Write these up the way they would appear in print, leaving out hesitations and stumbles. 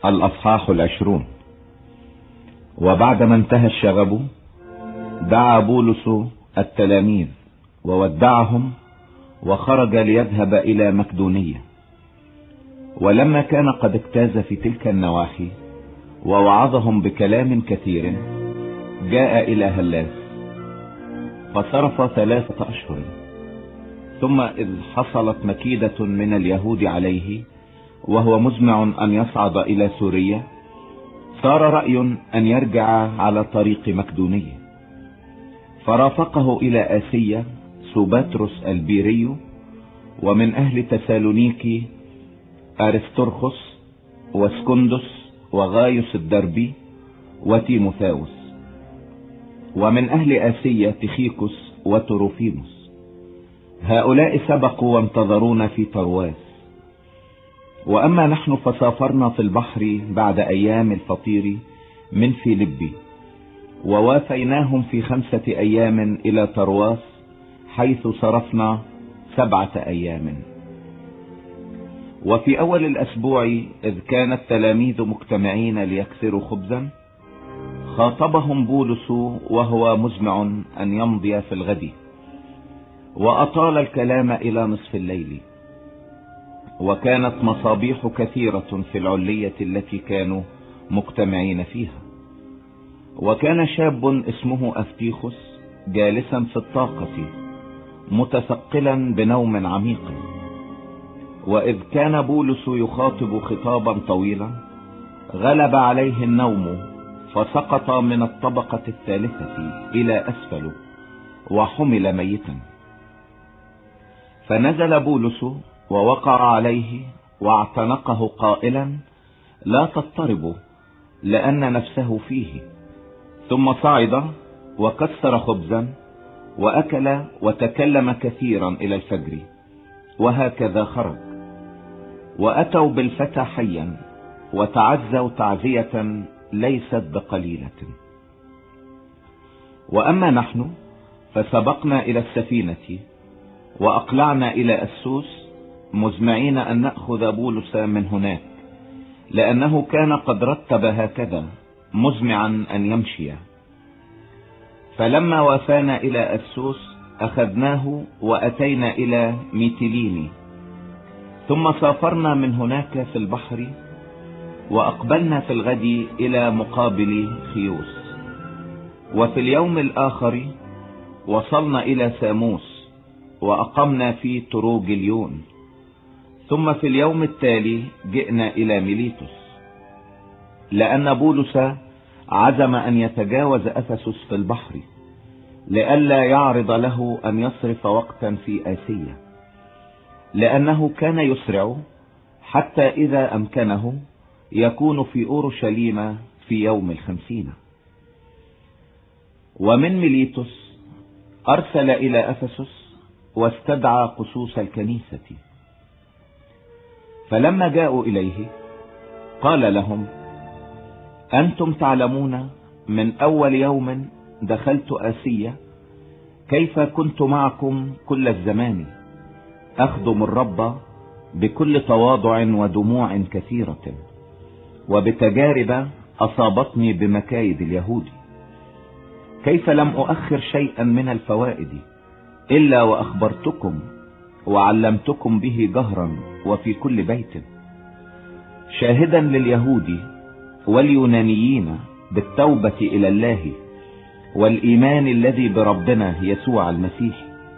الأصحاح 20. وبعدما انتهى الشغب دعا بولس التلاميذ وودعهم وخرج ليذهب إلى مقدونية. ولما كان قد اجتاز في تلك النواحي ووعظهم بكلام كثير جاء إلى هلاس، فصرف 3 أشهر. ثم إذ حصلت مكيدة من اليهود عليه وهو مزمع أن يصعد إلى سوريا، صار رأي أن يرجع على طريق مقدونية، فرافقه إلى آسيا سوباتروس البيري، ومن أهل تسالونيكي أرسترخس واسكندس وغايوس الدربي وتيموثاوس، ومن أهل آسيا تخيكوس وتروفيموس. هؤلاء سبقوا وانتظرونا في طرواس. وأما نحن فسافرنا في البحر بعد أيام الفطير من فيلبي، ووافيناهم في 5 أيام إلى طرواس، حيث صرفنا 7 أيام. وفي أول الأسبوع إذ كان التلاميذ مجتمعين ليكسروا خبزا، خاطبهم بولس وهو مزمع أن يمضي في الغد، وأطال الكلام إلى نصف الليل. وكانت مصابيح كثيرة في العلية التي كانوا مجتمعين فيها. وكان شاب اسمه أفتيخوس جالسا في الطاقة متثقلا بنوم عميق. وإذ كان بولس يخاطب خطابا طويلا، غلب عليه النوم، فسقط من الطبقة 3 إلى أسفل وحمل ميتا. فنزل بولس ووقع عليه واعتنقه قائلا: لا تضطربوا، لأن نفسه فيه. ثم صعد وكسر خبزا وأكل وتكلم كثيرا إلى الفجر، وهكذا خرج. وأتوا بالفتى حيا وتعزوا تعزية ليست بقليلة. وأما نحن فسبقنا إلى السفينة وأقلعنا إلى أسوس، مزمعين أن نأخذ بولس من هناك، لأنه كان قد رتب هكذا مزمعا أن يمشي. فلما وافانا إلى أسوس أخذناه وأتينا إلى ميتيليني، ثم سافرنا من هناك في البحر، وأقبلنا في الغد إلى مقابل خيوس. وفي اليوم الآخر وصلنا إلى ساموس، وأقمنا في تروجليون. ثم في اليوم التالي جئنا إلى ميليتوس، لأن بولس عزم أن يتجاوز أفسس في البحر، لئلا يعرض له أن يصرف وقتا في آسيا، لأنه كان يسرع حتى إذا أمكنه يكون في أورشليم في يوم 50. ومن ميليتوس أرسل إلى أفسس واستدعى قسوس الكنيسة. فلما جاءوا إليه قال لهم: أنتم تعلمون من أول يوم دخلت آسيا كيف كنت معكم كل الزمان، أخدم الرب بكل تواضع ودموع كثيرة، وبتجارب أصابتني بمكايد اليهود، كيف لم أؤخر شيئا من الفوائد إلا وأخبرتكم وعلمتكم به جهرا وفي كل بيت، شاهدا لليهود واليونانيين بالتوبة إلى الله والإيمان الذي بربنا يسوع المسيح.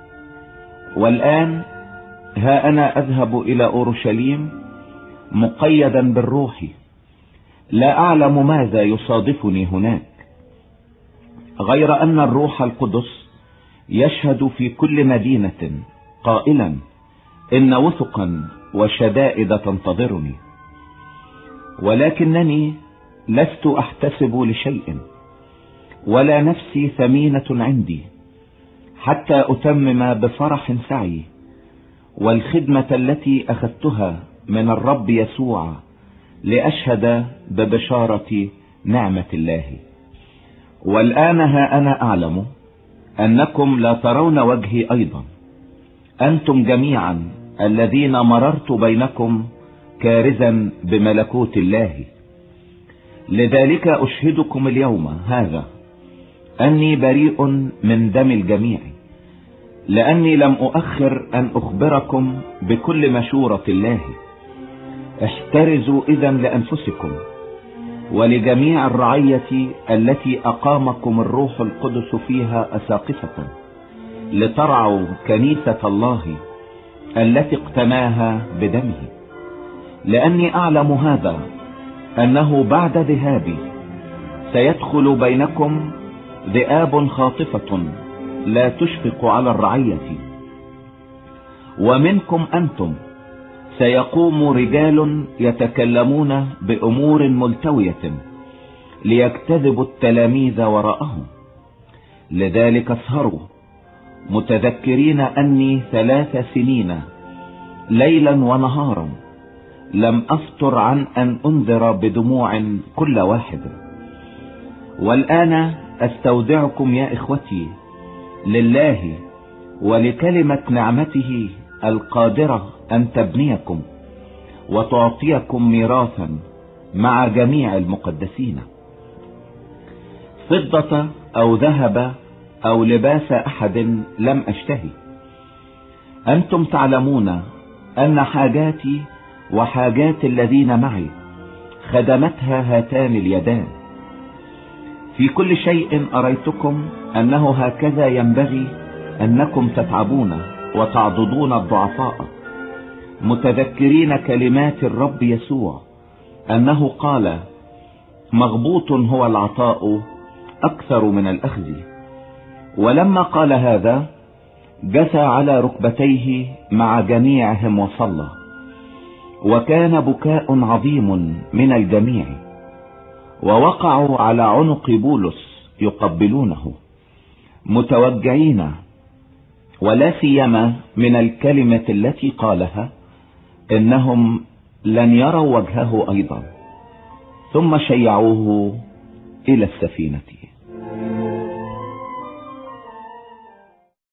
والآن ها أنا أذهب إلى أورشليم مقيدا بالروح، لا أعلم ماذا يصادفني هناك، غير أن الروح القدس يشهد في كل مدينة قائلا إن وثقا وشدائد تنتظرني. ولكنني لست أحتسب لشيء، ولا نفسي ثمينة عندي، حتى أتمم بفرح سعي والخدمة التي أخذتها من الرب يسوع لأشهد ببشارة نعمة الله. والآن ها أنا أعلم أنكم لا ترون وجهي أيضا، أنتم جميعا الذين مررت بينكم كارزا بملكوت الله، لذلك أشهدكم اليوم هذا أني بريء من دم الجميع، لأني لم أؤخر أن أخبركم بكل مشورة الله. احترزوا إذن لأنفسكم ولجميع الرعية التي أقامكم الروح القدس فيها أساقفة، لترعوا كنيسة الله التي اقتناها بدمه. لأني أعلم هذا، أنه بعد ذهابي سيدخل بينكم ذئاب خاطفة لا تشفق على الرعية، ومنكم أنتم سيقوم رجال يتكلمون بأمور ملتوية ليجتذبوا التلاميذ وراءهم. لذلك اسهروا متذكرين أني 3 سنين ليلا ونهارا لم أفتر عن أن أنذر بدموع كل واحد. والآن أستودعكم يا إخوتي لله ولكلمة نعمته القادرة أن تبنيكم وتعطيكم ميراثا مع جميع المقدسين. فضة أو ذهب أو لباس أحد لم أشتهي. أنتم تعلمون أن حاجاتي وحاجات الذين معي خدمتها هاتان اليدان. في كل شيء أريتكم أنه هكذا ينبغي أنكم تتعبون وتعضدون الضعفاء، متذكرين كلمات الرب يسوع أنه قال: مغبوط هو العطاء أكثر من الأخذ. ولما قال هذا جثى على ركبتيه مع جميعهم وصلى، وكان بكاء عظيم من الجميع، ووقعوا على عنق بولس يقبلونه متوجعين، ولا سيما من الكلمة التي قالها إنهم لن يروا وجهه أيضا. ثم شيعوه إلى السفينة.